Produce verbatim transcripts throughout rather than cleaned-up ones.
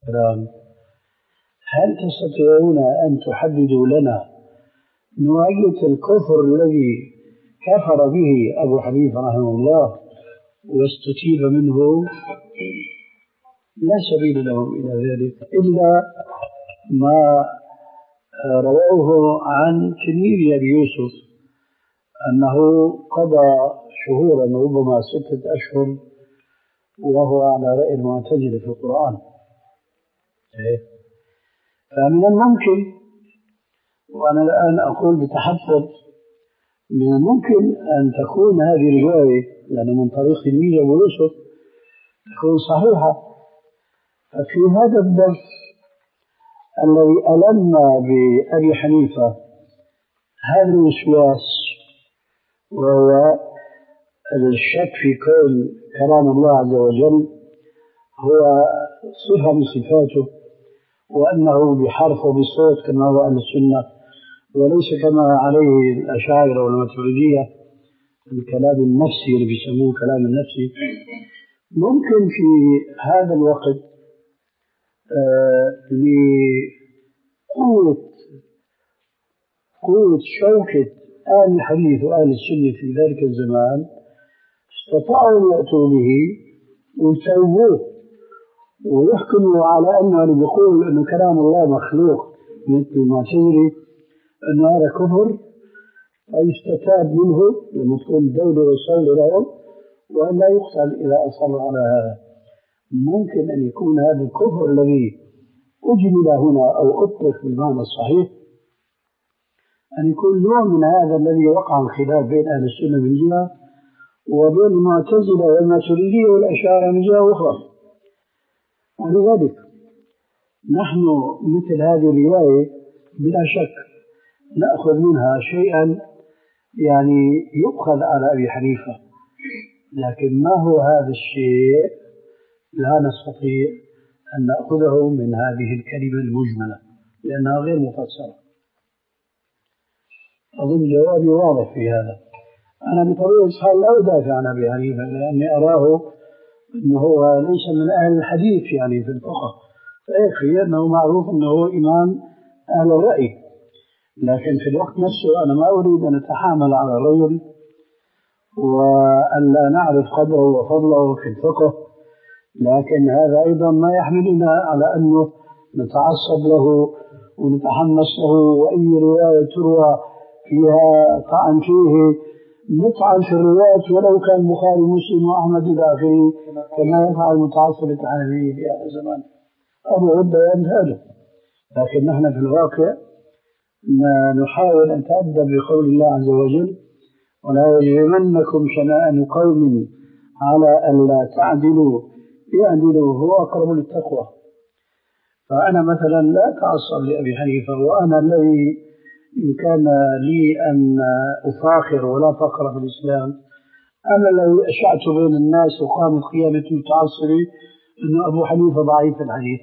هل تستطيعون أن تحددوا لنا نوعية الكفر الذي كفر به أبو حنيفة رحمه الله واستتيب منه؟ لا سبيل لهم إلى ذلك إلا ما رواه عن تلميذ أبي يوسف أنه قضى شهورا ربما ستة أشهر وهو على رأي المعتزلة في القرآن. فمن الممكن، وأنا الآن أقول بتحفظ، من الممكن أن تكون هذه الرواية يعني من طريق تلميذ أبو يوسف تكون صحيحة. ففي هذا الدرس الذي ألم بأبي حنيفة هذا الوسواس وهو الشك في كون كلام الله عز وجل هو صفة من صفاته، وأنه بحرف وبصوت كما هو أهل السنة، وليس كما عليه الأشاعرة والماتريدية الكلام النفسي اللي بيسموه كلام النفسي. ممكن في هذا الوقت آه لقوة قوة شوكة أهل الحديث وأهل السنة في ذلك الزمان استطاعوا أن يأتوا به ويسووه ويحكموا على أنه اللي بيقول أنه كلام الله مخلوق مثل المعتزلة أنه هذا كفر، فيستتاب منه لما تكون الدولة وصل لهم وأن لا يقتل إذا أصر على هذا. ممكن أن يكون هذا الكفر الذي أجمل هنا أو أطلق بالمعنى الصحيح أن يكون نوع من هذا الذي وقع الخلاف بين أهل السنة من جهة وبين المعتزلة والماتريدية والأشاعرة من جهة أخرى. ولذلك نحن مثل هذه الرواية بلا شك نأخذ منها شيئا يعني يؤخذ على أبي حنيفة، لكن ما هو هذا الشيء لا نستطيع أن نأخذه من هذه الكلمة المجملة لأنها غير مفسرة. أظن جوابي واضح في هذا. أنا بطبيعة الحال لا أدافع عن أبي حنيفة لأني أراه أنه هو ليس من أهل الحديث يعني في الفقه، فيكفي أنه معروف أنه هو إمام أهل الرأي، لكن في الوقت نفسه أنا ما أريد أن أتحامل على الرجل وأن لا نعرف قدره وفضله في الفقه، لكن هذا أيضا ما يحملنا على أنه نتعصب له ونتحمس له، وأي رواية تروى فيها طعن فيه نطعن في الروايات ولو كان البخاري مسلم وأحمد إلى آخره كما يفعل المتعصب التحنفي في هذا الزمان أبو عدة وأمثاله. لكن نحن في الواقع نحاول أن نتأدب بقول الله عز وجل: ولا يجرمنكم شنآن قوم على ألا تعدلوا اعدلوا هو أقرب للتقوى. فأنا مثلا لا أتعصب لأبي حنيفة، وأنا الذي إن كان لي أن أفاخر ولا فخر في الإسلام أنا الذي أشعت بين الناس وقامت قيامة متعصبي أن أبو حنيفة ضعيف الحديث.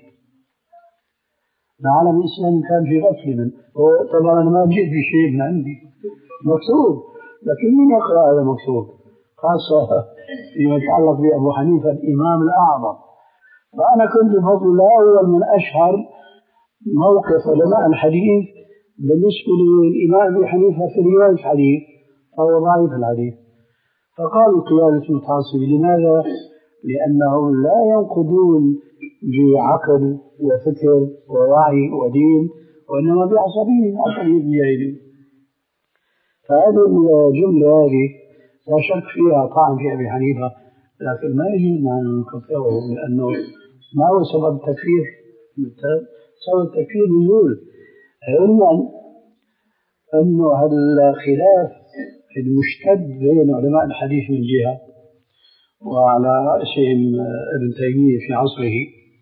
العالم الإسلامي كان في غفلة منه. طبعا أنا ما جئت بشيء من عندي مكتوب، لكن من يقرأ هذا مكتوب خاصة فيما يتعلق بأبو حنيفة الإمام الأعظم. فأنا كنت بفضل الله أول من أشهر موقف علماء الحديث بالنسبة للإمام أبي حنيفة في رواية الحديث فهو ضعيف الحديث. فقالوا قيادة المتعصب. لماذا؟ لأنهم لا ينقضون بعقل وفكر ووعي ودين، وإنما بعصبية عصبية جاهلية. فهذه الجملة هذه لا شك فيها طعن في أبي حنيفة، لكن ما يجوز أن نكفره لأنه ما هو سبب التكفير. سبب التكفير نزول علما أنه الخلاف المشتد بين علماء الحديث من جهة وعلى رأسهم ابن تيمية في عصره،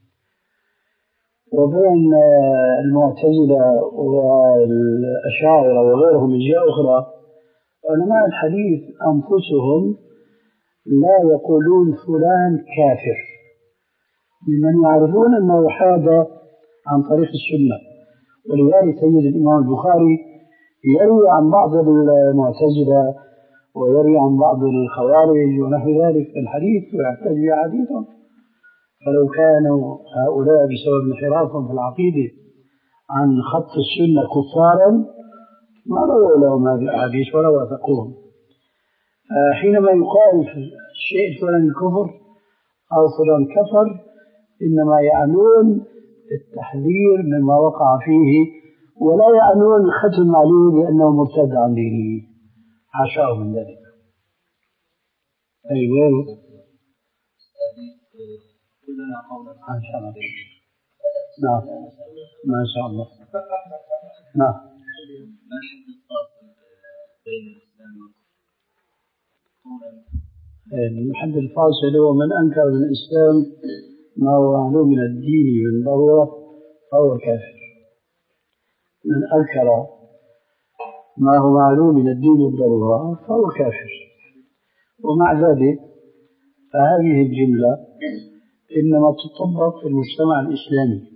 وبين المعتزلة والأشاعرة وغيرهم من جهة أخرى. علماء الحديث أنفسهم لا يقولون فلان كافر لمن يعرفون أنه حاد عن طريق السنة. ولذلك تجد الإمام البخاري يروي عن بعض المعتزلة ويروي عن بعض الخوارج ونحو ذلك في الحديث ويحتج بأحاديثهم، فلو كانوا هؤلاء بسبب انحرافهم في العقيدة عن خط السنة كفارا ما رووا لهم هذه الأحاديث ولا وثقوهم. حينما يقال في الشيء الفلاني كفر أو فلان كفر إنما يعنون التحذير مما وقع فيه، ولا يعنون ختم عليه بأنه مرتد عن دينه، حاشاه من ذلك. أيوة كلنا قولا ما شاء الله. نعم ما شاء الله. نعم. ما حد الفاصل بين الإسلام والكفر؟ الحد الفاصل هو من أنكر من الإسلام ما هو معلوم من الدين بالضرورة فهو كافر. من أنكر ما هو معلوم من الدين بالضرورة فهو كافر. ومع ذلك فهذه الجملة إنما تطبق في المجتمع الإسلامي.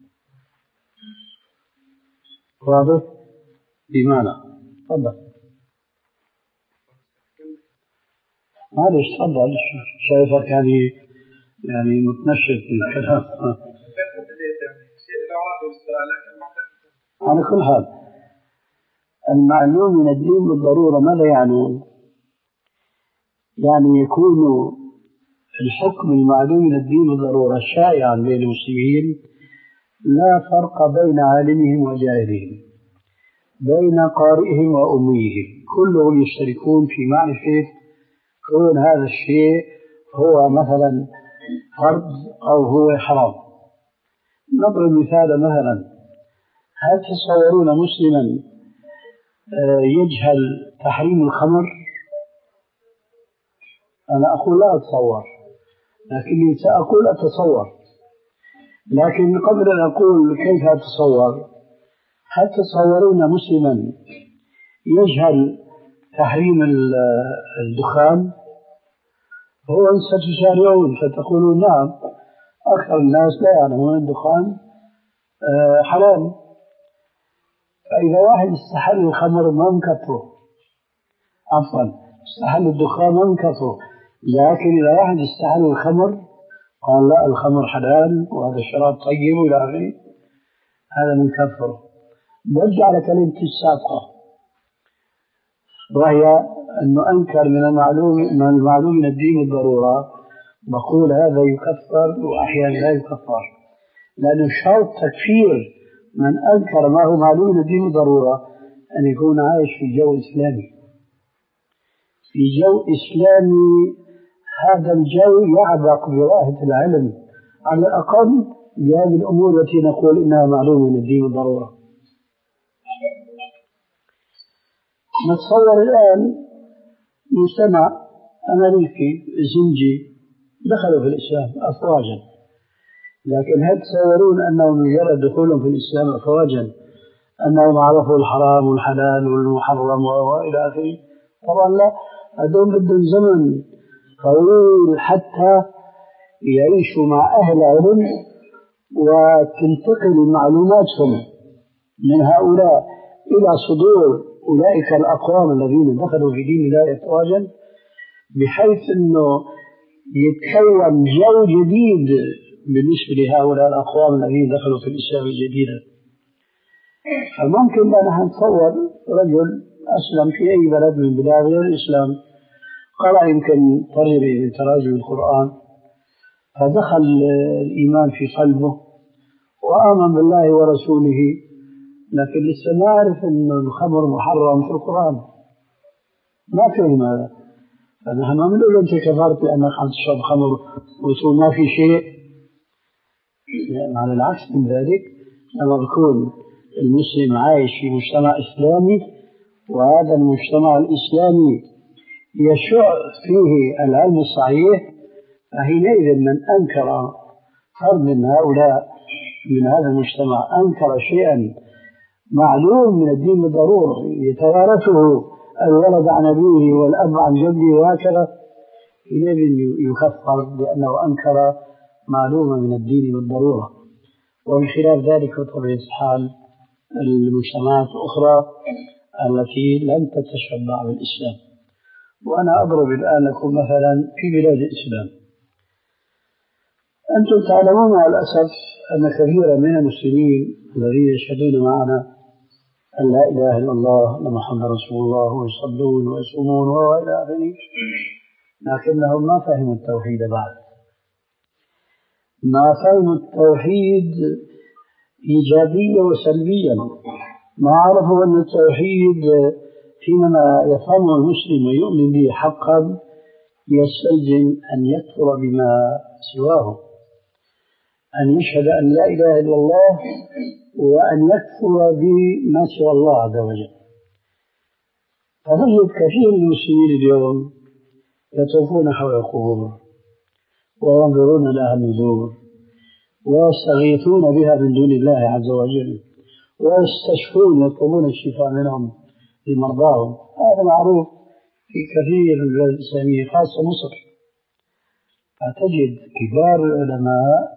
واضح؟ بمعنى تفضل. معلش تفضل، شايفك يعني يعني متنشط في الكلام. على كل حال المعلوم من الدين بالضرورة ماذا يعنون؟ يعني يكون الحكم المعلوم من الدين بالضرورة شائعا بين المسلمين، لا فرق بين عالمهم وجاهلهم، بين قارئهم وأميهم، كلهم يشتركون في معرفة كون هذا الشيء هو مثلا فرض أو هو حرام. نضرب مثال، مثلا هل تصورون مسلما يجهل تحريم الخمر؟ أنا أقول لا أتصور، لكني سأقول أتصور. لكن قبل أن أقول كيف أتصور، هل تصورون مسلما يجهل تحريم الدخان؟ هو ستشارعون فتقولون نعم أكثر الناس لا يعلمون الدخان حرام. فإذا واحد استحل الخمر ما مكفره، عفوا استحل الدخان ما مكفره، لكن إذا واحد استحل الخمر قال لا الخمر حلال وهذا الشراب طيب إلى آخره، هذا من كفره. برجع على كلمة السابقة، وهي أنه أنكر من المعلوم من المعلوم من الدين الضرورة، بقول هذا يكفر وأحيانا لا يكفر، لأنه شرط تكفير من أنكر ما هو معلوم من الدين الضرورة أن يكون عايش في جو إسلامي. في جو إسلامي هذا الجو يعبق براءة العلم على الأقل بهذه الأمور التي نقول إنها معلومة من الدين بالضرورة. نتصور الآن مجتمع أمريكي زنجي دخلوا في الإسلام أفواجا، لكن هل تصورون أنه مجرد دخولهم في الإسلام أفواجا أنهم عرفوا الحرام والحلال والمحرم وإلى آخره؟ طبعا لا، هذول بدهم زمن طويل حتى يعيشوا مع أهل علم وتنتقل معلوماتهم من هؤلاء إلى صدور أولئك الأقوام الذين دخلوا في دين الله أفواجا، بحيث أنه يتكون جو جديد بالنسبة لهؤلاء الأقوام الذين دخلوا في الإسلام جديدا. فممكن أن نتصور رجل أسلم في أي بلد من بلاد غير الإسلام، قرأ يمكن ترجمة من تراجم القرآن فدخل الإيمان في قلبه وآمن بالله ورسوله، لكن لسه ما عرف أن الخمر محرم في القرآن، ما فهم هذا. فنحن ما بنقول له أنت كفرت لأنك عم تشرب خمر وتقول ما في شيء، يعني على العكس من ذلك. لما بيكون المسلم عايش في مجتمع إسلامي وهذا المجتمع الإسلامي يشع فيه العلم الصحيح، فحينئذ من أنكر فرد من هؤلاء من هذا المجتمع أنكر شيئا معلوم من الدين بالضرورة يتوارثه الولد عن أبيه والأب عن جده وهكذا، حينئذ يكفر لأنه أنكر معلومة من الدين بالضرورة. ومن خلال ذلك بطبيعة الحال المجتمعات الأخرى التي لم تتشبع بالإسلام. وأنا أضرب الآن لكم مثلا في بلاد الإسلام أنتم تعلمون مع الأسف أن كثيرا من المسلمين الذين يشهدون معنا أن لا إله إلا الله وأن محمد رسول الله ويصلون ويصومون وإلى آخره، لكنهم ما فهموا التوحيد بعد، ما فهموا التوحيد إيجابيا وسلبيا، ما عرفوا أن التوحيد حينما يفهمه المسلم ويؤمن به حقا يستلزم أن يكفر بما سواه، أن يشهد أن لا إله إلا الله وأن يكفر بما سوى الله عز وجل. فنجد كثير من المسلمين اليوم يطوفون حول القبور وينظرون لها النذور ويستغيثون بها من دون الله عز وجل ويستشفون يطلبون الشفاء منهم لمرضاهم. هذا معروف في كثير من البلاد الإسلامية خاصة مصر. فتجد كبار العلماء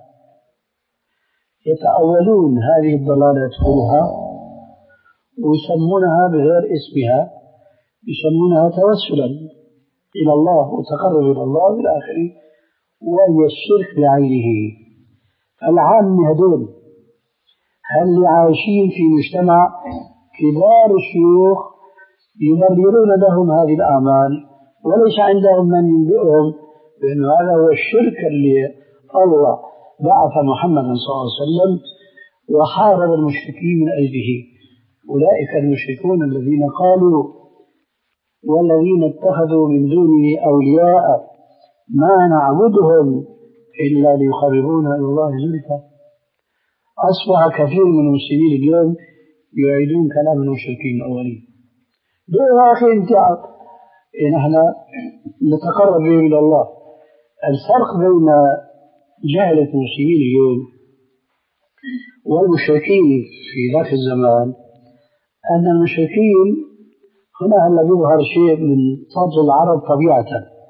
يتأولون هذه الضلالة يدخلها ويسمونها بغير اسمها، يسمونها توسلا إلى الله وتقرب إلى الله بالآخر، وهي الشرك بعينه. العام هدول هل عايشين في مجتمع كبار الشيوخ يبررون لهم هذه الأعمال وليس عندهم من ينبئهم بأن هذا هو الشرك اللي الله بعث محمد صلى الله عليه وسلم وحارب المشركين من أجله. أولئك المشركون الذين قالوا والذين اتخذوا من دونه أولياء ما نعبدهم إلا ليقربونا إلى الله زلفى. أصبح كثير من المسلمين اليوم يعيدون كلام المشركين الأولين. دون أخي انت نحن نتقرب بهم إلى الله. الفرق بين جهلة المسلمين اليوم والمشركين في ذاك الزمان أن المشركين هنا هلا يظهر شيء من فضل العرب طبيعة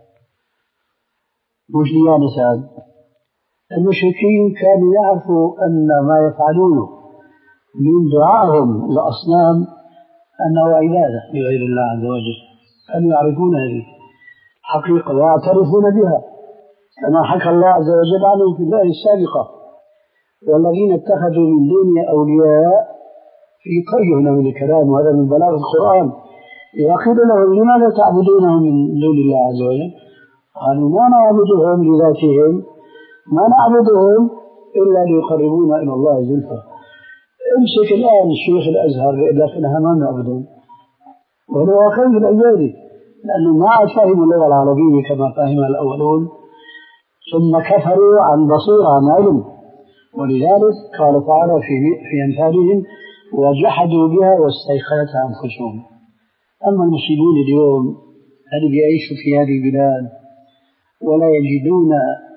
مش ديانة. المشركين كانوا يعرفوا أن ما يفعلونه من دعائهم لأصنام أنه عبادة لغير الله عز وجل، كانوا يعرفون هذه حقيقة ويعترفون بها كما حكى الله عز وجل عنهم في الآية السابقة: والذين اتخذوا من دونه أولياء. في قرية من الكلام، وهذا من بلاغ القرآن. إذا قيل لهم لماذا تعبدونهم من دون الله عز وجل؟ قالوا ما نعبدهم لذاتهم، ما نعبدهم إلا ليقربونا إلى الله زلفى. امسك الآن الشيخ الأزهر لكن ما نعبدهم وهو خير الأجيال، لأنه ما عاد فهموا اللغة العربية كما فهمها الأولون، ثم كفروا عن بصيرة عن علم. ولذلك قال تعالى في في أمثالهم: وجحدوا بها واستيقنتها أنفسهم. أما المسلمون اليوم الذين يعيشوا في هذه البلاد ولا يجدون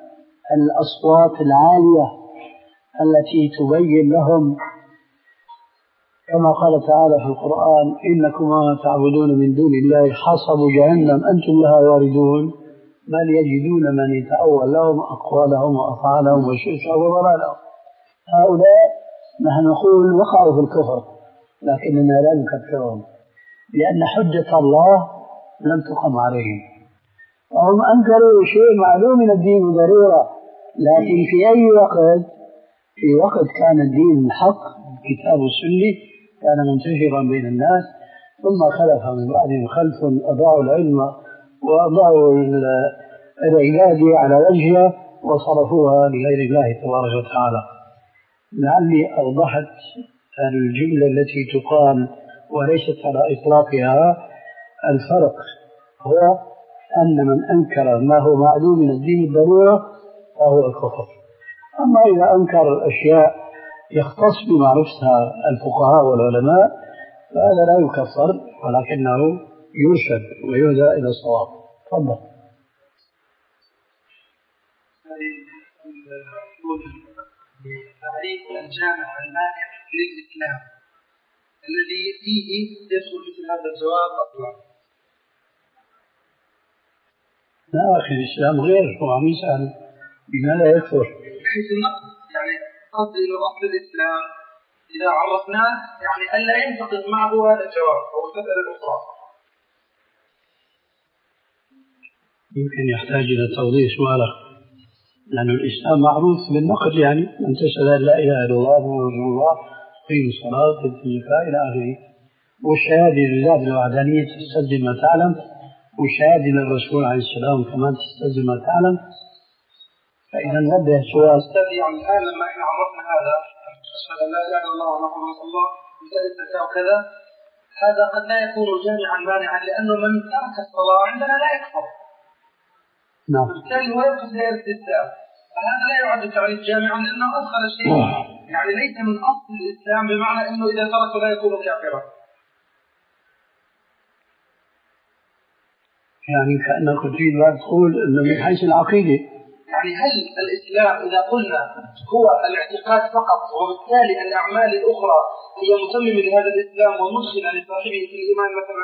الأصوات العالية التي تبين لهم كما قال تعالى في القرآن: إنكم ما تعبدون من دون الله حصب جهنم أنتم لها واردون، بل يجدون من يتأول لهم أقوالهم وأفعالهم وشيشهم وضلالهم. هؤلاء نحن نقول وقعوا في الكفر، لكننا لا نكفرهم لأن حجة الله لم تقم عليهم. وهم أنكروا شيء معلوم من الدين ضرورة، لكن في أي وقت؟ في وقت كان الدين الحق كتاب السنة كان منتشرا بين الناس، ثم خلف من بعدهم خلف أضاعوا العلم وأضاعوا العبادة على وجهها وصرفوها لغير الله تبارك وتعالى. لعلي أوضحت الجملة التي تقال وليست على إطلاقها. الفرق هو أن من أنكر ما هو معلوم من الدين الضرورة فهو الكفر. أما إذا أنكر أشياء يختص بمعرفتها الفقهاء والعلماء فهذا لا يكفر، ولكنه يرشد ويهدى إلى الصواب. تفضل. تعريف الجامع المانع للإسلام الذي فيه يدخل مثل هذا الجواب أصلا. لا أخي، الإسلام غير، هو عم يسأل بماذا يكفر. بحيث النقص يعني قصدي إلى أصل الإسلام إذا عرفناه يعني ألا ينتقد معه هذا الجواب أو المسألة الأخرى. يمكن يحتاج إلى توضيح سؤاله. لأن الإسلام معروف بالنقل، يعني أن تشهد أن لا إله إلا الله محمد رسول الله، تقيم الصلاة، تؤتي الزكاة إلى آخره. والشهادة لله بالوحدانية تستلزم ما تعلم، والشهادة للرسول عليه السلام كمان تستلزم ما تعلم. فإذا نوضح السؤال. أستاذ يعني الآن لما إحنا عرفنا هذا أشهد أن لا إله إلا الله محمد رسول الله وتؤتي الزكاة وكذا، هذا قد لا يكون جامعا مانعا، لأنه من ترك الصلاة عندنا لا يكفر. نعم. بالتالي هو يدخل في الإسلام، فهذا لا يعد تعريف جامعا لأنه أدخل شيء يعني ليس من أصل الإسلام، بمعنى أنه إذا ترك لا يكون كافرا. يعني كأنك تريد أن تقول أنه من حيث العقيدة، يعني هل الإسلام إذا قلنا هو الاعتقاد فقط، وبالتالي الأعمال الأخرى هي متممة لهذا الإسلام ومدخلة لصاحبه في الإيمان مثلا؟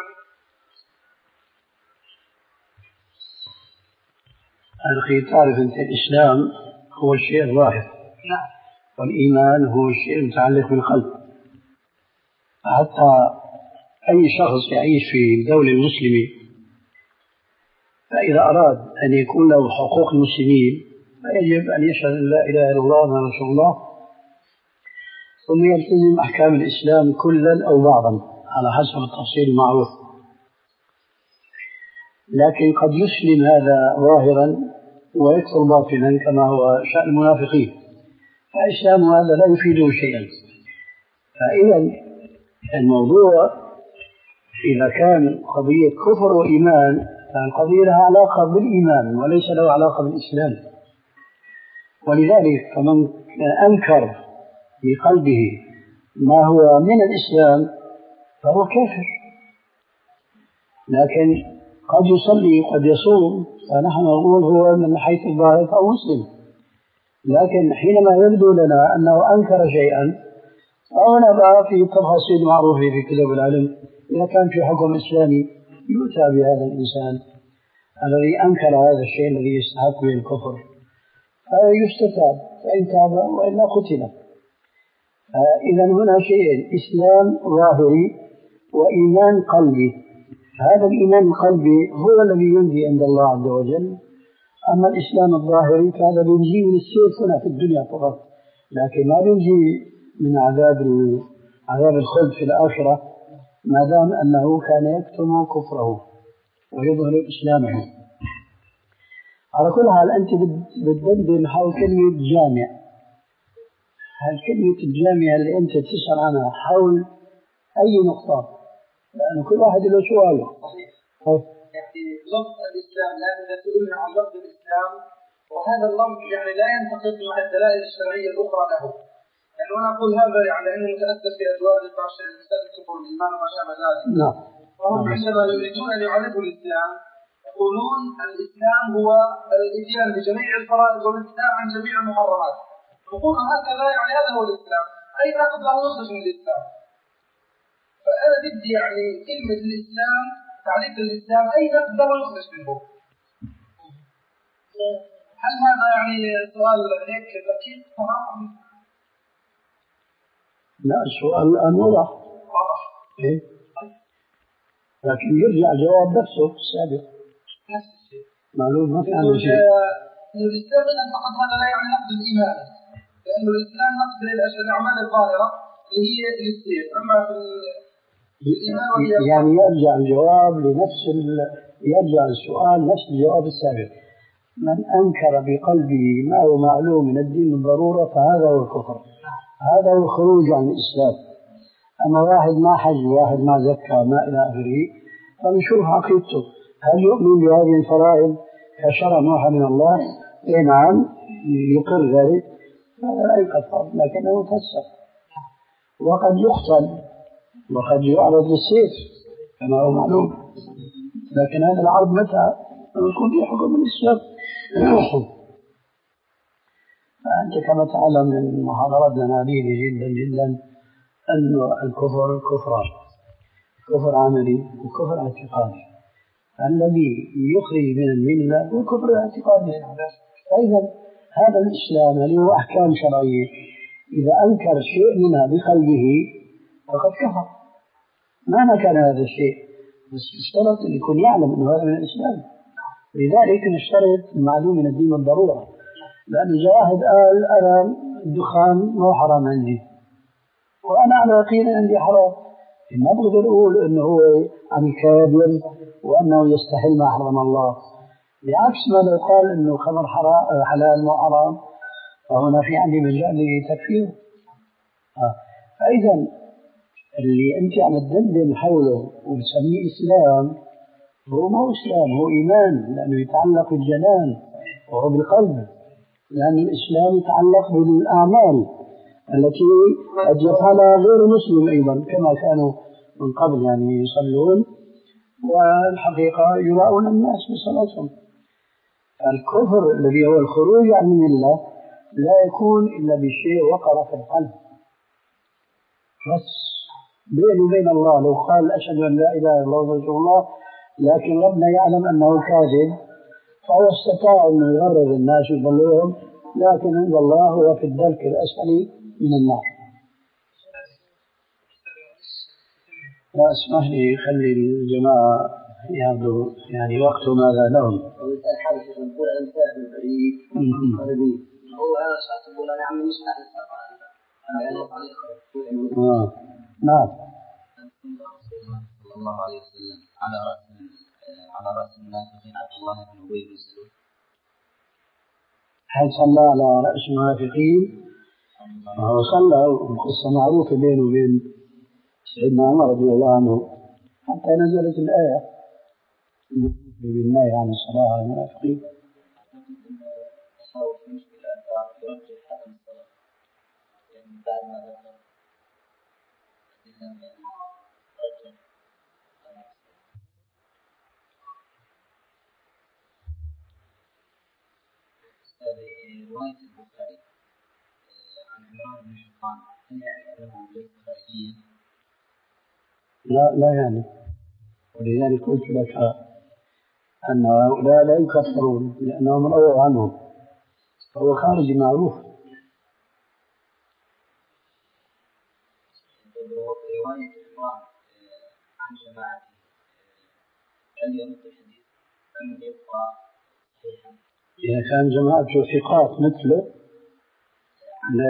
أخي تعرف أنت الإسلام هو الشيء الظاهر. نعم. والإيمان هو الشيء المتعلق بالقلب. حتى أي شخص يعيش في الدولة المسلمة فإذا أراد أن يكون له حقوق المسلمين فيجب أن يشهد أن لا إله إلا الله محمد رسول الله، ثم يلتزم أحكام الإسلام كلا أو بعضا على حسب التفصيل المعروف. لكن قد يسلم هذا ظاهرا ويكفر باطنا كما هو شأن المنافقين، فإسلام هذا لا يفيده شيئا. فإذا الموضوع إذا كان قضية كفر وإيمان فالقضية لها علاقة بالإيمان وليس له علاقة بالإسلام. ولذلك فمن أنكر بقلبه ما هو من الإسلام فهو كافر، لكن قد يصلي قد يصوم فنحن نقول هو من حيث الظاهر فهو مسلم. لكن حينما يبدو لنا أنه أنكر شيئا فهنا بقى في تفاصيل معروفة في كتب العلم. إذا كان في حكم إسلامي يؤتى بهذا الإنسان الذي أنكر هذا الشيء الذي يستحق به الكفر فيستتاب، فإن تاب وإلا قتل. إذا هنا شيئين: إسلام ظاهري وإيمان قلبي. هذا الإيمان القلبي هو الذي ينجي عند الله عز وجل، أما الإسلام الظاهري فهذا بينجي من السيف هنا في الدنيا فقط، لكن ما بينجي من عذاب عذاب الخلد في الآخرة ما دام أنه كان يكتم كفره ويظهر إسلامه. على كل حال أنت بتدندن حول كلمة جامع. هل كلمة الجامع اللي أنت تسأل عنها حول أي نقطة؟ لأن كل واحد له سؤاله. يعني لفظ الإسلام، لأن إذا سئلنا عن لفظ الإسلام وهذا اللفظ يعني لا ينتقد مع الدلائل الشرعية الأخرى له. يعني أنا أقول هذا يعني أني متأثر في أدوار البشر المسألة الكفر والإيمان وما شابه ذلك. نعم. وهم عندما يريدون أن يعرفوا الإسلام يقولون الإسلام هو الإتيان بجميع الفرائض والامتناع عن جميع المحرمات. يقولون هكذا يعني هذا هو الإسلام، أي نقد له يخرج من الإسلام. فأنا بدي يعني كلمة الإسلام، تعريف الإسلام أي نقد له يخرج منه. هل هذا يعني سؤال هيك دقيق صراحة؟ لا، السؤال الآن واضح. واضح. إيه؟ لكن يرجع الجواب نفسه السابق. نفس الشيء. معلوم ما في عنده شيء. إنه الإسلام إذا فقط هذا لا يعني نقد الإيمان، لأنه الإسلام نقد الأعمال الظاهرة اللي هي السير، أما في الإيمان وهي يعني يرجع الجواب لنفس ال... يرجع السؤال نفس الجواب السابق. من أنكر بقلبه ما هو معلوم من الدين بالضرورة فهذا هو الكفر، هذا هو الخروج عن الإسلام. أما واحد ما حج، واحد ما زكى، ما إلى آخره، فنشوف عقيدته هل يؤمن بهذه الفرائض كشرع موحى من الله؟ إيه نعم يقر ذلك، هذا لا يكفر لكنه يفسر. وقد يقتل وقد يعرض للسيف كما هو معلوم، لكن هذا العرض متى يكون في حكم الإسلام. فأنت كما تعلم من محاضراتنا هذه جدا جدا أن الكفر كفران: كفر عملي وكفر اعتقادي. الذي يخرج من الملة هو كفر الاعتقادي. فإذا هذا الإسلام اللي هو أحكام شرعية إذا أنكر شيء منها بقلبه فقد كفر مهما كان هذا الشيء، بس اشترط أن يكون يعلم أنه هذا من الإسلام. لذلك نشترط المعلوم من الدين بالضرورة. لأن إذا واحد قال أنا الدخان مو حرام عندي وأنا على يقين عندي حرام، ما بقدر أقول إنه هو عم يكابر وأنه يستحل ما حرم الله. بعكس ما لو قال إنه خمر حرام حلال مو حرام فهنا في عندي مجال لتكفيره. آه. فإذا اللي أنت عم تدندن حوله وتسميه إسلام هو ما هو إسلام، هو إيمان، لأنه يتعلق بالجنان وهو بالقلب، لأن الإسلام يتعلق بالأعمال التي قد يفعلها غير مسلم أيضا كما كانوا من قبل، يعني يصلون والحقيقة يراؤون الناس بصلاتهم. الكفر الذي هو الخروج عن الملة لا يكون إلا بشيء وقر في القلب بس بينه وبين الله. لو قال أشهد أن لا إله إلا الله رسول الله لكن ربنا يعلم أنه كاذب فهو استطاع أنه يغرر الناس ويضلهم، لكن عند الله هو في الدرك الأسفل من النار. لا اسمح لي خلي الجماعة ياخذوا يعني وقته ماذا لهم. ويسأل حالك يقول أنا مسافر بعيد قريب هو أنا شخص يقول أنا عمي مش عارف أنا أنا عليه آه نعم. صلى الله عليه وسلم على رأس على رأس المنافقين عبد الله بن أبي بن سلول. هل صلى على رأس المنافقين؟ هو صلى القصة معروفة بينه وبين سيدنا عمر رضي الله عنه حتى نزلت الآية بالنهي عن الصلاة على المنافقين. رواية البخاري عن عمران بن حطان هل يعني أنه ليس خارجيا؟ لا لا يعني، ولذلك قلت لك أن هؤلاء لا يكفرون لأنهم رووا عنهم فهو خارجي معروف. رواية عمران عن جماعته هل يرد الحديث أم يبقى صحيحا؟ إذا كان جماعته ثقات مثله لا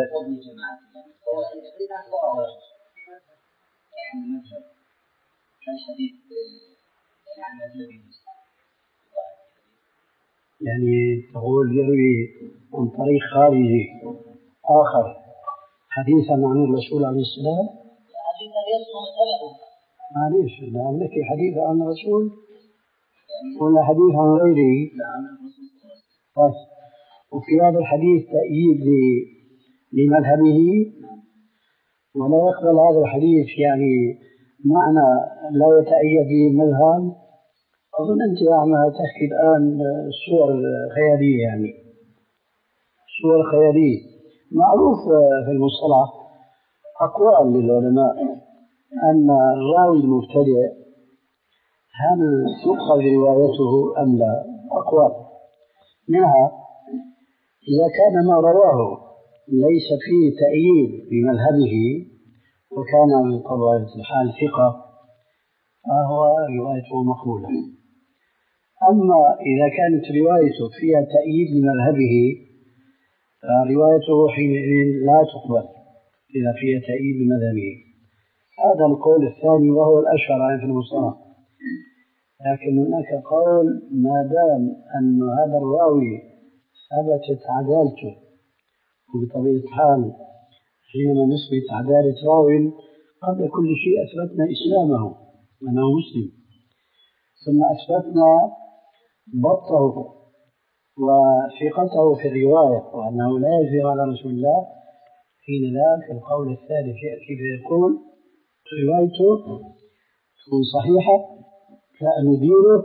يعني تقول يروي عن طريق خارجي آخر حديثا عن الرسول عليه السلام حديثا يصل سببه معليش لأنك حديث عن الرسول ولا حديث عن غيره بس. وفي هذا الحديث تأييد لمذهبه ولا يقبل هذا الحديث يعني معنى لا يتأيد للمذهب. أظن أنت عم تحكي الآن صور خيالية، يعني صور خيالية. معروف في المصطلح أقوال للعلماء أن الراوي المبتدئ هل تؤخذ روايته أم لا؟ أقوال منها إذا كان ما رواه ليس فيه تأييد بمذهبه وكان من طبيعة الحال ثقة فهو روايته مقبولة. أما إذا كانت روايته فيها تأييد لمذهبه فروايته حينئذ لا تقبل إذا فيها تأييد لمذهبه. هذا القول الثاني وهو الأشهر في المصطلح. لكن هناك قول ما دام أن هذا الراوي ثبتت عدالته، وبطبيعة الحال حينما نثبت عدالة راوي قبل كل شيء أثبتنا إسلامه وأنه مسلم، ثم أثبتنا ضبطه وثقته في الرواية وأنه لا يكذب على رسول الله. حين ذاك القول الثالث يأتي فيقول روايته تكون صحيحة لأن دينه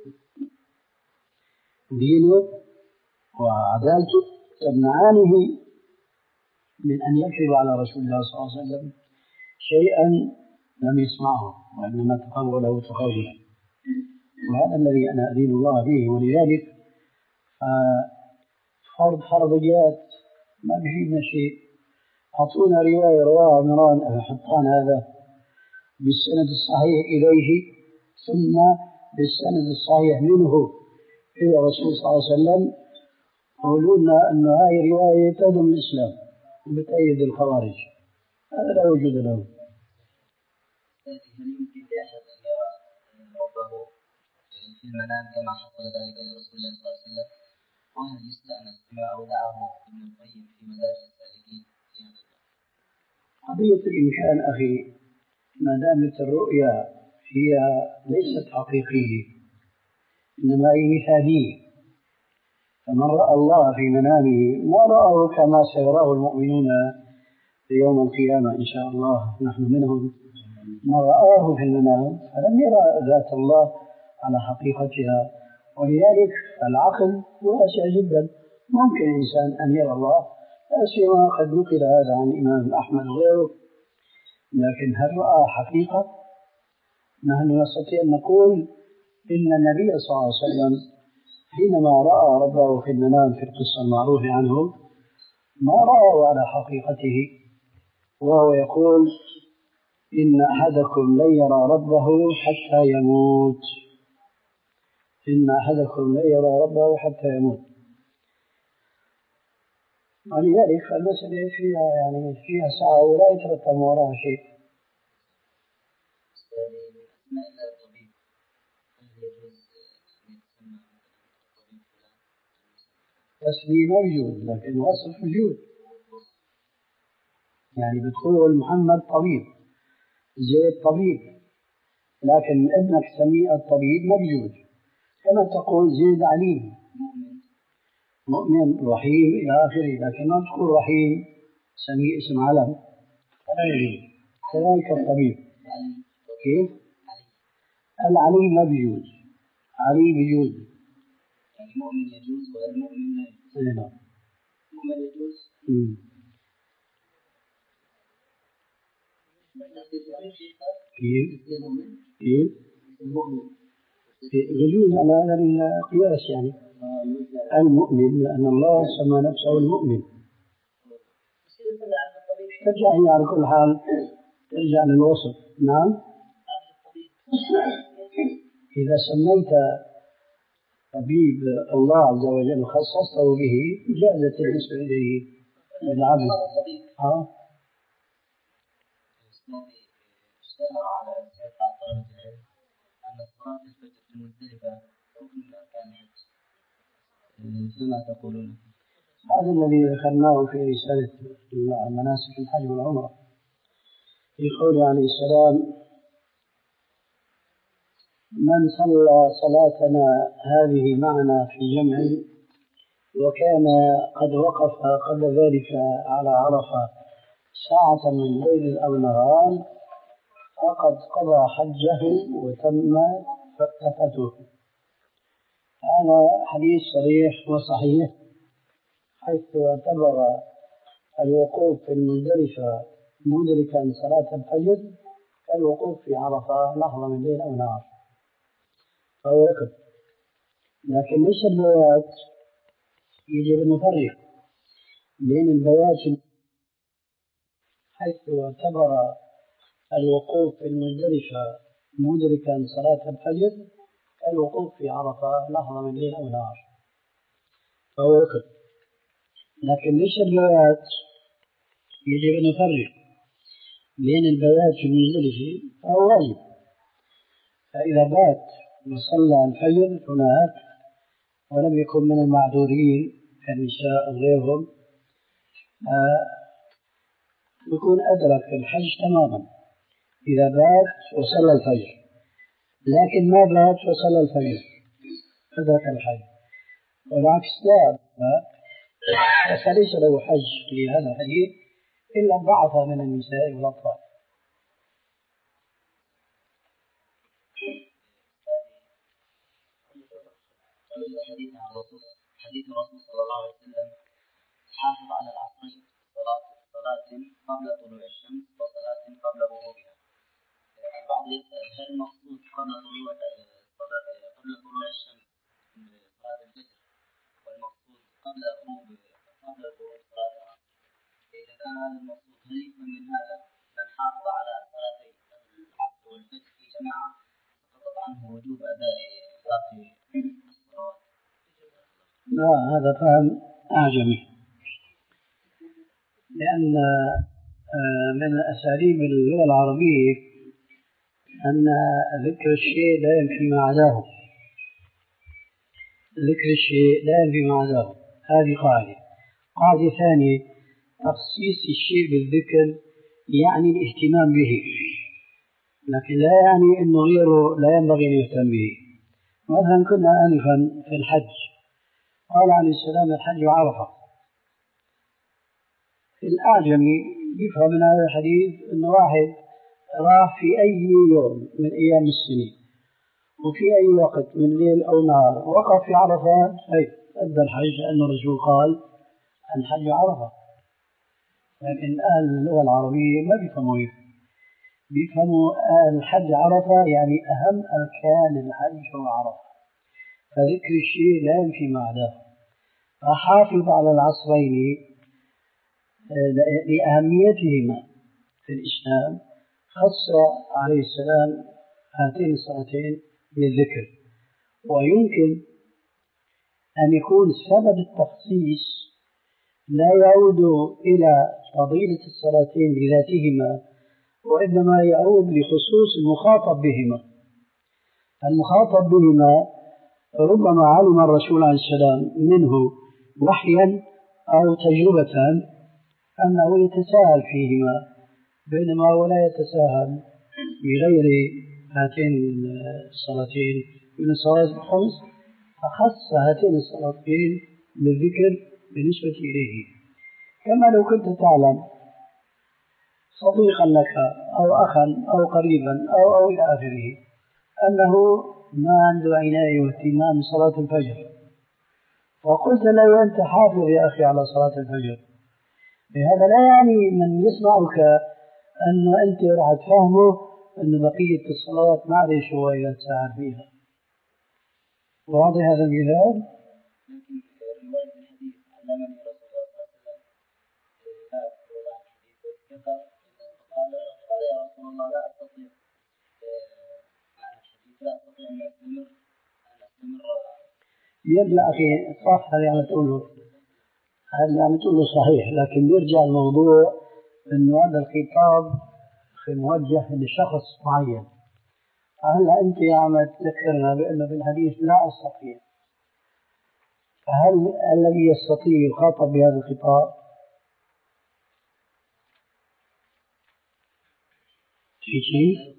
دينه وعدالته تمنعانه من أن يكذب على رسول الله صلى الله عليه وسلم شيئا لم يسمعه وإنما تقرر له تقريبا، وهذا الذي أنا أدين الله به. ولذلك فرض فرضيات ما بيجينا شيء. أعطونا رواية رواه عمران حطان هذا بالسند الصحيح إليه ثم بالسند الصحيح منه إلى رسول صلى الله عليه وسلم، يقولون أن هذه رواية تهدم الإسلام وبتأيد الخوارج، هذا لا وجود له. في المنام كما حصل ذلك لرسول الله صلى الله عليه وسلم، وهل يستأنس بما أودعه ابن القيم في مدارج السالكين في هذا الباب؟ قضية الإمكان أخي ما دامت الرؤيا هي ليست حقيقية إنما هي مثالية، فمن رأى الله في منامه ما رآه كما سيراه المؤمنون في يوم القيامة إن شاء الله، نحن منهم. ما رآه في المنام فلم يرى ذات الله على حقيقتها، ولذلك العقل واسع جدا، ممكن الإنسان أن يرى الله، لا سيما قد نقل هذا عن الإمام أحمد وغيره. لكن هل رأى حقيقة؟ نحن نستطيع أن نقول إن النبي صلى الله عليه وسلم حينما رأى ربه في المنام في القصة المعروفة عنه ما رأى على حقيقته، وهو يقول إن أحدكم لن يرى ربه حتى يموت، إن أحدكم لن يرى ربه حتى يموت. ولذلك المسألة فيها يعني فيها سعة ولا يترتب وراها شيء. تسمية موجود لكن وصف وجود، يعني بتقول محمد طبيب، زيد طبيب، لكن ابنك سميه الطبيب موجود، كما تقول زيد عليم مؤمن رحيم إلى آخره، لكن ما تقول رحيم سميه اسم علم. كذلك الطبيب كيف؟ العلي موجود، علي بيجوز، المؤمن يجوز والمؤمن لا يجوز. نعم. المؤمن يجوز. كيف؟ كيف؟ يجوز على هذا القياس يعني المؤمن، لأن الله سمى نفسه المؤمن. ترجع هي على كل حال ترجع للوصف. نعم. إذا سميت طبيب الله عز وجل خصصته به جازت النسبة إليه بالعدل. ها؟ اشتهر على أساس طلبة العلم أن صلاة الفجر في المزدلفة ركن من أركان الحج، فما تقولون؟ هذا الذي ذكرناه في رسالة مناسك الحج والعمرة في قوله عليه السلام: من صلى صلاتنا هذه معنا في جمع وكان قد وقف قبل ذلك على عرفة ساعة من ليل أو نهار فقد قضى حجه وتم فتفته. هذا حديث صريح وصحيح، حيث اعتبر الوقوف في المزدلفة مدركا صلاة الفجر كالوقوف في عرفة لحظة من ليل أو نهار، فهو ركب. لكن ليس البيات، يجب أن نفرق بين البيات حيث اعتبر الوقوف في المزدلفة مدركا صلاة الفجر كالوقوف في عرفة لحظة من ليل أو نهار، فهو ركب. لكن ليس البيات، يجب أن نفرق بين البيات في المزدلفة فهو واجب. فإذا بات وصلى الفجر هناك ولم يكن من المعذورين كالنساء أو غيرهم يكون أدرك الحج تماما إذا بات وصلى الفجر، لكن ما بات وصلى الفجر أدرك الحج، والعكس لا بات فليس له حج لهذا الحديث إلا ضعف من النساء والأطفال. حديث عن الرسول حديث الرسول صلى الله عليه وسلم: حافظ على العصرين، صلاة صلاة قبل طلوع الشمس وصلاة قبل غروبها. البعض يسأل: هل المقصود قبل طلوع قبل طلوع الشمس صلاة الفجر، والمقصود قبل غروب قبل غروب صلاة العصر؟ إذا كان هذا المقصود هل يفهم من هذا من حافظ على صلاتي العصر والفجر في جماعة سقطت عنه وجوب أداء باقي الصلوات؟ لا، هذا فهم أعجمي، لأن من أساليب اللغة العربية أن ذكر الشيء لا ينفي ما عداه، ذكر الشيء لا ينفي ما عداه. هذه قاعدة. قاعدة ثانية: تخصيص الشيء بالذكر يعني الاهتمام به، لكن لا يعني أنه غيره لا ينبغي أن يهتم به. مثلا كنا آنفا في الحج، قال عليه السلام: الحج عرفة. الأعجمي يفهم من هذا الحديث أنه واحد راح في أي يوم من أيام السنة وفي أي وقت من ليل أو نهار وقف في عرفة، أي أدى الحج، لأن الرسول قال: الحج عرفة. لكن أهل اللغة العربية ما بيفهموا هيك، بيفهموا الحج عرفة يعني أهم أركان الحج هو عرفة، فذكر الشيء لا ينفي ما عداه. فحافظ على العصرين لأهميتهما في الإسلام، خص عليه السلام هاتين الصلاتين بالذكر. ويمكن أن يكون سبب التخصيص لا يعود إلى فضيلة الصلاتين بذاتهما، وإنما يعود لخصوص المخاطب بهما. المخاطب بهما ربما علم الرسول عليه السلام منه وحيا أو تجربة أنه يتساهل فيهما، بينما هو لا يتساهل بغير هاتين الصلاتين من الصلوات الخمس، فخص هاتين الصلاتين بالذكر بالنسبة إليه. كما لو كنت تعلم صديقا لك أو أخا أو قريبا أو أو إلى آخره أنه ما عنده عناية واهتمام بصلاة الفجر، وقلت له: أنت حافظ يا أخي على صلاة الفجر. هذا لا يعني من يسمعك أنه أنت راح تفهمه أن بقية الصلاة معلش هو يتساهل فيها. واضح هذا المثال؟ يرجع أخي صح هذا عم تقوله، هذا عم تقوله صحيح، لكن يرجع الموضوع إنه هذا الخطاب موجه لشخص معين. هلا أنت عم تذكرنا بأنه في الحديث لا أستطيع، فهل الذي يستطيع يخاطب بهذا الخطاب؟ في شيء؟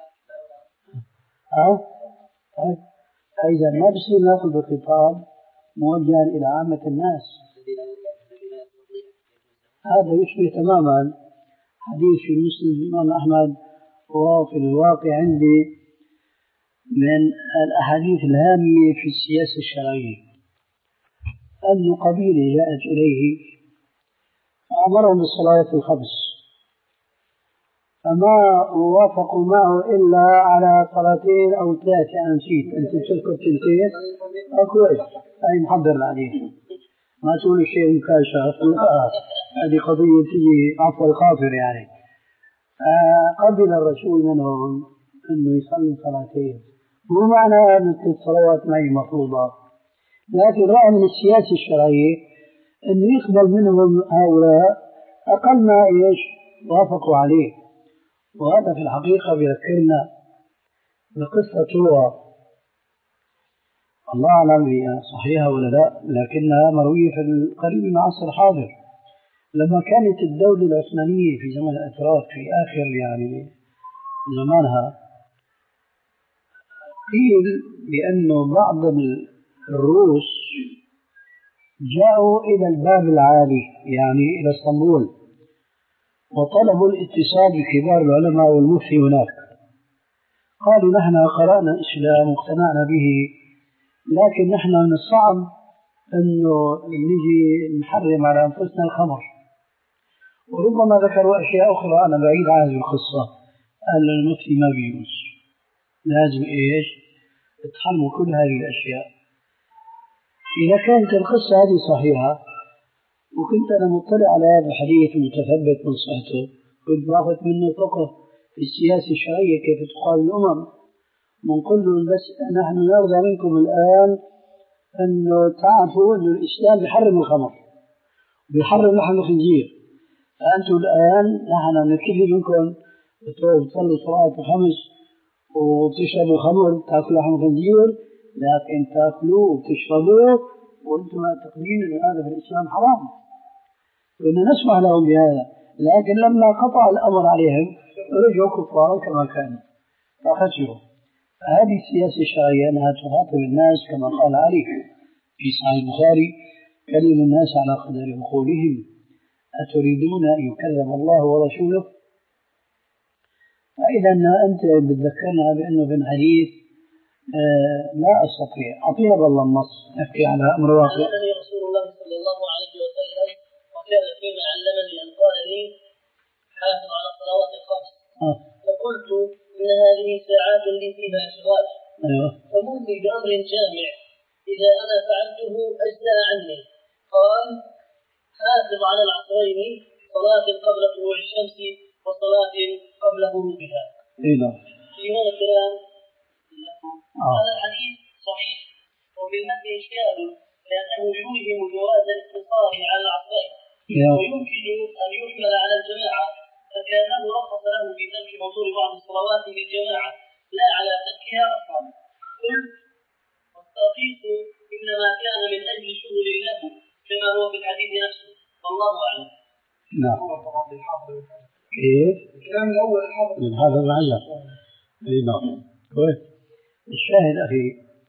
ها؟ إذا ما بصير ناخذ الخطاب موجها إلى عامة الناس. هذا يشبه تماما حديث في مسلم الإمام أحمد، وفي الواقع عندي من الأحاديث الهامة في السياسة الشرعية، أن قبيلة جاءت إليه فأمرهم بالصلاة الخمس، فما وافقوا معه إلا على صلاتين أو ثلاثة. أنا نسيت، أنت تذكر تنتين؟ كويس، أي محضر الحديث، ما تقول الشيء مكاشف، هذه قضية تجي عفو الخاطر يعني. قبل الرسول منهم أنه يصلي صلاتين، مو معنى أن الصلوات معي مفروضة، لكن رأى من السياسة الشرعية أنه يقبل منهم هؤلاء أقل ما إيش وافقوا عليه. وهذا في الحقيقة بيذكرنا بقصة هو الله أعلم هي صحيحة ولا لا، لكنها مروية في القريب من العصر الحاضر، لما كانت الدولة العثمانية في زمن الأتراك في آخر يعني زمانها، قيل بأنه بعض الروس جاءوا إلى الباب العالي يعني إلى اسطنبول، وطلبوا الاتصال بكبار العلماء والمفتي هناك. قالوا: نحن قرأنا الإسلام واقتنعنا به، لكن نحن من الصعب أنه نجي نحرم على أنفسنا الخمر. وربما ذكروا أشياء أخرى أنا بعيد عن هذه القصة. قال المفتي: ما بيجوز، لازم إيش تحرموا كل هذه الأشياء. إذا كانت القصة هذه صحيحة وكنت أنا مطلع على هذا الحديث ومتثبت من صحته، كنت باخذ منه فقه في السياسة الشرعية كيف تقال الأمم، من كل بس نحن نرضى منكم الآن أنه تعرفوا أن الإسلام يحرم الخمر ويحرم لحم الخنزير، فأنتم الآن نحن نكفي منكم تصلوا صلاة الخمس وتشربوا خمر تأكلوا لحم الخنزير، لكن تأكلوه وتشربوه وأنتم معتقدين أن هذا في الإسلام حرام، وإن نسمح لهم بهذا. لكن لما قطع الأمر عليهم رجعوا كفارا كما كانوا فخسروا. هذه السياسة الشرعية أنها تخاطب الناس كما قال علي في صحيح البخاري: كلم الناس على قدر عقولهم أتريدون أن يكذب الله ورسوله؟ فإذا أنت بتذكرنا بأنه في الحديث آه لا أستطيع أطيب الله النص نحكي على أمر واقع. علمني رسول الله صلى الله عليه وسلم وكان فيما علمني أن قال لي: حافظ على الصلوات الخمس. آه. فقلت: إن هذه ساعات لي فيها أشغال. أيوة. فمرني بأمر جامع إذا أنا فعلته أجزاء عني. قال: حافظ على العصرين، صلاة قبل طلوع الشمس وصلاة قبل غروبها. إيه أيها الكرام، آه. هذا الحديث صحيح وفي المتن إشكال لأنه يوهم جواز الاقتصار على العصرين ويمكن أن يحمل على الجماعة، فكأنه رخص له في ترك حضور بعض الصلوات للجماعة لا على تركها أصلا. قلت: والترخيص إنما كان من أجل شغل له كما هو في الحديث نفسه، والله أعلم. نعم. كيف؟ الكلام الأول الحافظ من هذا العجب. اي نعم. كويس. الشاهد أخي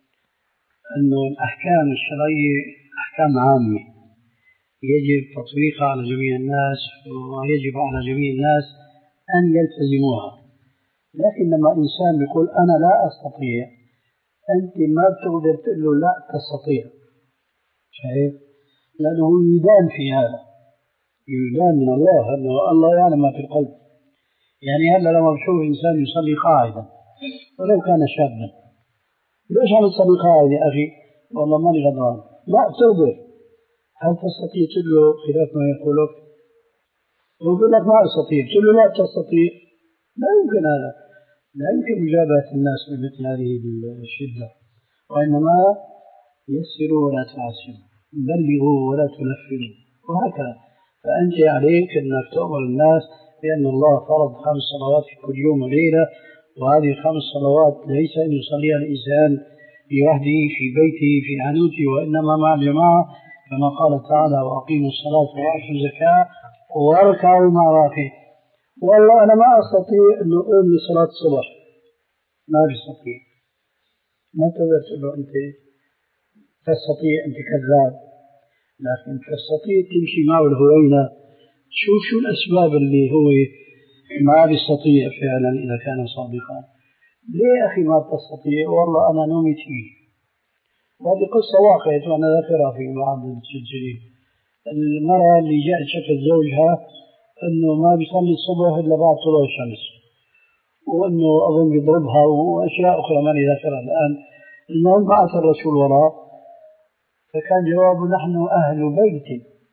أنه الأحكام الشرعية أحكام عامة يجب تطبيقها على جميع الناس، ويجب على جميع الناس أن يلتزموها. لكن لما إنسان يقول أنا لا أستطيع، أنت ما بتقدر تقول له لا تستطيع. شايف؟ لأنه يدان في هذا، يدان من الله، أنه الله يعلم ما في القلب. يعني هلا لما بشوف إنسان يصلي قاعدة ولو كان شابا، ليش عم تصلي قاعدة يا أخي؟ والله ماني غضبان. لا تقدر. هل تستطيع تقول له خلاف ما يقولك؟ ويقول لك ما أستطيع، تقول له لا تستطيع. لا يمكن هذا، لا يمكن مجابهة الناس بمثل هذه الشدة. وإنما يسروا ولا تعسروا، بلغوا ولا تنفروا، وهكذا. فأنت عليك أنك تؤمر الناس بأن الله فرض خمس صلوات في كل يوم وليلة، وهذه الخمس صلوات ليس أن يصليها الإنسان لوحده في بيته في عنوته، وإنما مع الجماعة كما قال تعالى: وأقيموا الصلاة وآتوا الزكاة واركعوا مع الراكعين. والله أنا ما أستطيع أن أقوم لصلاة الصبح، ما بستطيع. ما تقدر تقول له أنت تستطيع، أنت كذاب. لكن تستطيع تمشي معه الهوينة، شوف شو الأسباب اللي هو ما بيستطيع فعلا إذا كان صادقا. ليه أخي ما تستطيع؟ والله أنا نومي تقيل. وهذه قصة واقعية وأنا ذاكرها في بعض السجلين. المرأة اللي جاءت شكت زوجها أنه ما بيصلي الصبح إلا بعد طلوع الشمس، وأنه أظن يضربها وأشياء أخرى ماني ذاكرها الآن. المهم بعث الرسول وراء، فكان جوابه: نحن أهل بيت،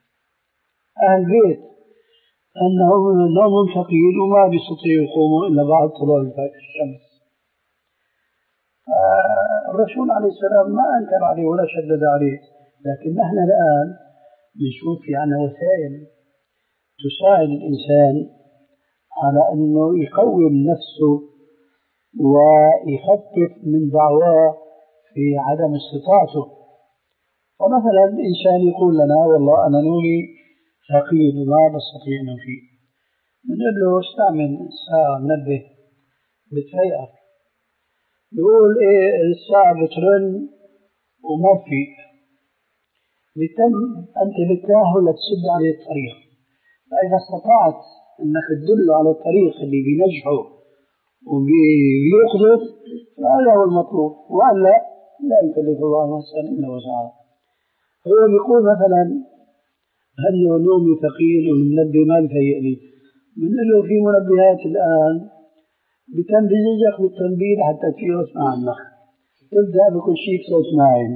أهل بيت، أنهم نوم ثقيل وما بيستطيعوا يقوموا إلا بعد طلوع الشمس. الرسول عليه السلام ما أنكر عليه ولا شدد عليه، لكن نحن الآن نشوف يعني وسائل تساعد الإنسان على أنه يقوم نفسه ويخفف من دعواه في عدم استطاعته. فمثلا الإنسان يقول لنا: والله أنا نومي ثقيل وما بستطيع أنه فيه، بنقول له: استعمل ساعة منبه بتفيقك. يقول: إيه الساعة بترن وما في، بتم أنت بالتاهل لتسد عليه الطريق. فإذا استطعت أنك تدل على الطريق اللي بينجحه وبيأخذه فهذا هو المطلوب، وإلا لا يكلف الله نفسا إلا وسعها. هو بيقول مثلا: هل نومي ثقيل والمنبه ما بيفيقني، بنقول له: في منبهات الآن بتنبهك بالتنبيه حتى تفيق عنك، تبدأ بكل شيء صوت ناعم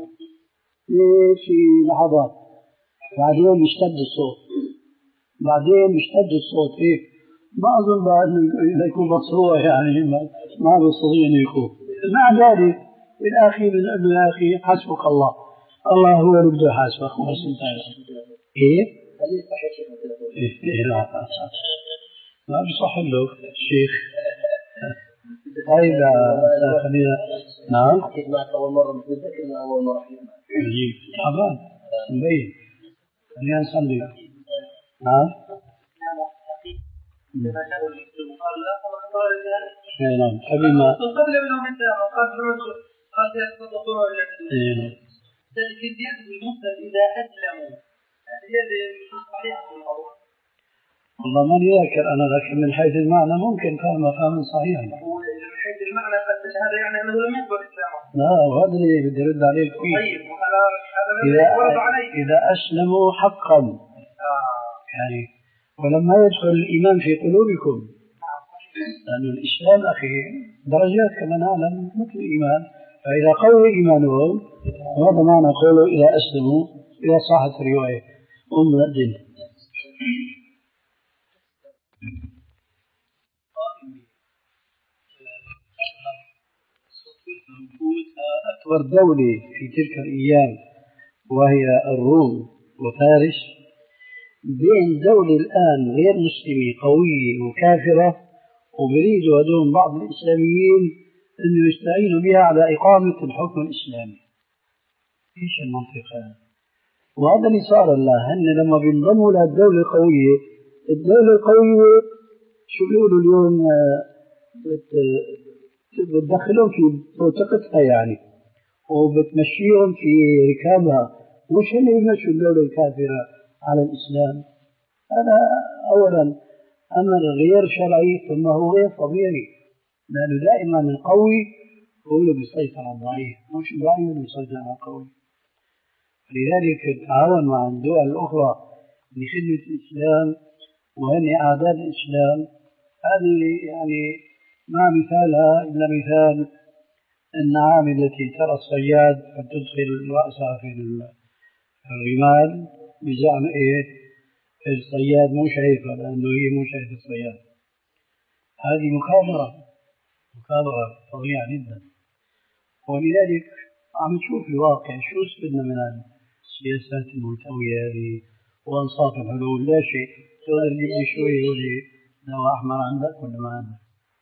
في لحظات، بعدين يشتد الصوت، بعدين يشتد الصوت إيه ما أظن بقى أنه يكون مصروع، يعني ما بيستطيع أنه يكون. مع ذلك الأخي بنقول له: يا أخي حسبك الله، الله هو اللي بده يحاسبك بس انت ايه؟ ايه لا ما بصح له الشيخ. طيب خلينا نعم حكيت معك اول مره متذكر ان اول مره حكيت معك عجيب طبعا مبين خلينا نصلي. نعم نعم قبل ما قبل منهم انت قال قال يتصدقون ولا يعتدون لكن يجب المسلم اذا اسلموا هذه صحيحه في الموضوع. والله ما يذكر انا، لكن من حيث المعنى ممكن كان مفهوما صحيحا. من حيث المعنى قد هذا يعني انه لم يقبل اسلامه. لا وهذا اللي بدي ارد عليه فيه. طيب هذا اذا اذا اسلموا حقا يعني ولما يدخل الايمان في قلوبكم، لأن الإسلام أخي درجات كما نعلم مثل الإيمان، فإذا قوي إيمانهم وهذا معنى قوله إذا أسلموا إذا صحت الرواية أم الدين. أكبر دولة في تلك الأيام وهي الروم وفارس، بين دولة الآن غير مسلمة قوية وكافرة، وبريدوا هدول بعض الإسلاميين أنه يستعينوا بها على إقامة الحكم الإسلامي. إيش المنطقة؟ وهذا اللي صار الله هن لما بينضموا للدولة القوية، الدولة القوية شو بيقولوا اليوم بتدخلهم في منطقتها يعني وبتمشيهم في ركابها، مش هن بيمشوا الدولة الكافرة على الإسلام. هذا أولا أمر غير شرعي ثم هو غير طبيعي، لأنه دائما القوي هو اللي بيسيطر على الضعيف، مش الضعيف اللي بيسيطر على القوي. لذلك التعاون مع الدول الأخرى لخدمة الإسلام وهن أعداء الإسلام هذه يعني ما مثالها إلا مثال النعام التي ترى الصياد فتدخل رأسها في الرمال بزعم إيه الصياد مو شايفه لأنه هي مو شايفة الصياد. هذه مكابرة مكابرة فظيعة جدا. ولذلك عم نشوف الواقع شو استفدنا من السياسات الملتوية هذه وأنصاف الحلول، لا شيء. تقدر تجيب لي شوية ولي دواء أحمر عندك ولا ما عندك؟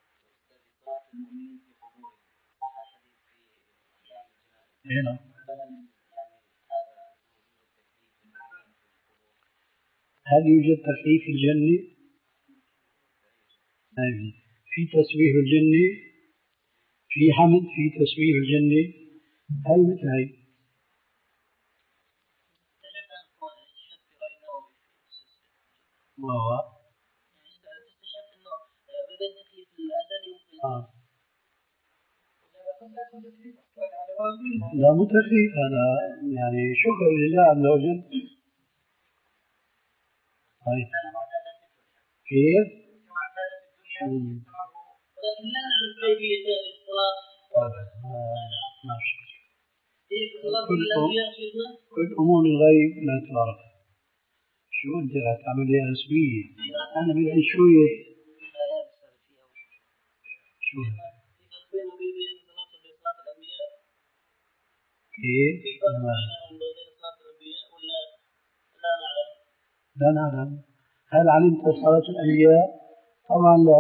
هنا هل يوجد تكليف في الجنة؟ في تسويه الجنة، في حمد، في تسويه الجنة، هاي مثل هاي. ما هو؟ آه. لا مو تكليف، هذا يعني شكر لله عز وجل. طيب كيف؟ كل أمور الغيب لا تعرف. شو أنت راح تعمل لي رسمية؟ أنا بدي شوية شو كيف؟ لا نعلم. هل علمت صلاة الأنبياء؟ طبعا لا.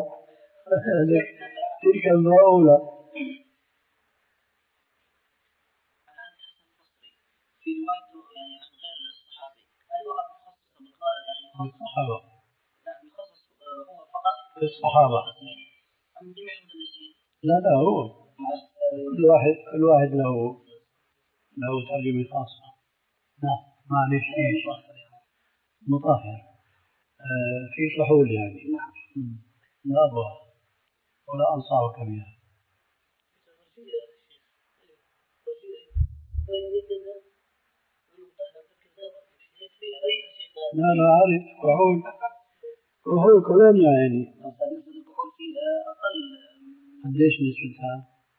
تلك المرأة الصحابة الصحابة لا لا هو كل واحد كل واحد له له ترجمة خاصة. نعم معلش ايش مطهر آه في فحول يعني لا أبغى ولا أنصارك بها. لا لا عارف فحول فحول كولونيا يعني قديش نسبتها؟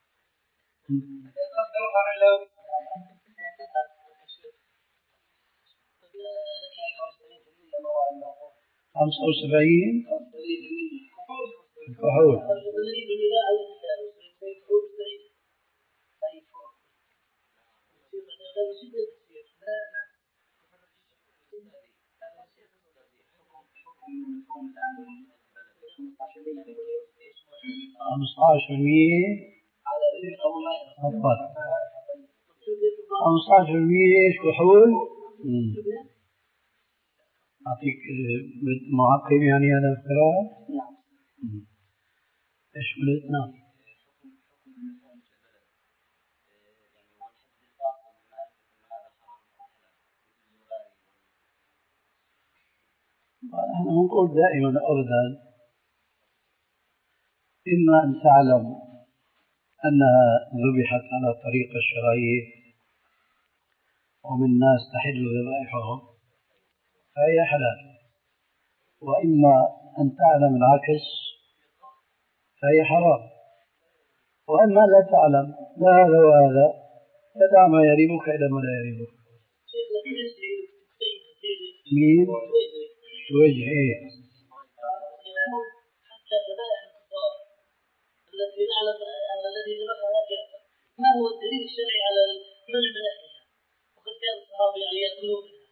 خمسة وسبعين الفحول. خمسة عشر بالمئة على أو ما أفضل. خمسة عشر بالمئة إيش كحول؟ أعطيك معقب يعني هذا القراءة؟ نعم. إيش قلت؟ نعم. نحن نقول دائما أبدا إما أن تعلم أنها ذبحت على طريقة الشرعية ومن الناس تحل ذبائحهم فهي حلال، وإما أن تعلم العكس فهي حرام، وإما لا تعلم لا هذا وهذا فدع ما يريبك إلى ما لا يريبك. مين؟ وجه إيه؟ حتى ذبائح الكفار التي نعلم أن الذي ذبحها كافر، ما هو الدليل الشرعي على المنع من أكلها؟ وقد كان الصحابة يأكلون منها.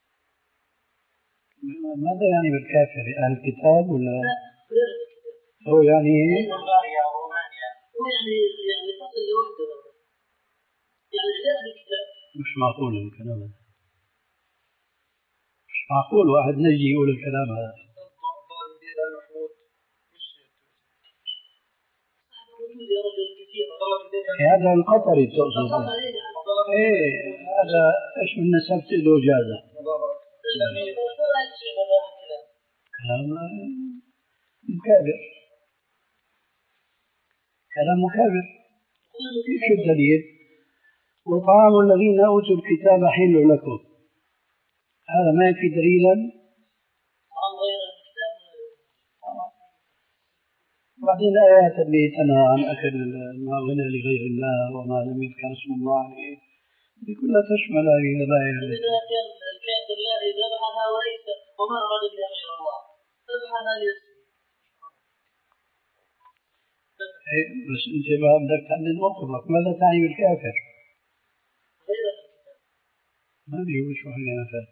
ماذا يعني بالكافر؟ أهل الكتاب ولا؟ لا غير الكتاب. هو يعني هو يعني يعني فصل لوحده، يعني غير الكتاب. مش معقول الكلام هذا، مش معقول واحد نجي يقول الكلام هذا. هذا القطري تقصد؟ ايه هذا ايش من نسبت له جازة. كلام مكابر، كلام مكابر. شو الدليل؟ وطعام الذين اوتوا الكتاب حل لكم، هذا ما يكفي دليلا؟ بعدين الآيات اللي تنهى عن أكل ما غنى لغير الله وما لم يذكر اسم الله عليه دي كلها تشمل هذه الآية. إذا كان الكافر لا ذبحها وليس وما أراد بها غير الله ذبحها ليس. إيه بس أنت ما بدك تحدد موقفك، ماذا تعني بالكافر؟ غير الكتاب. ما بيقول شو حكينا فيه.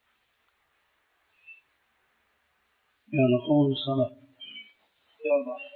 يا نقوم بالصلاة. يلا.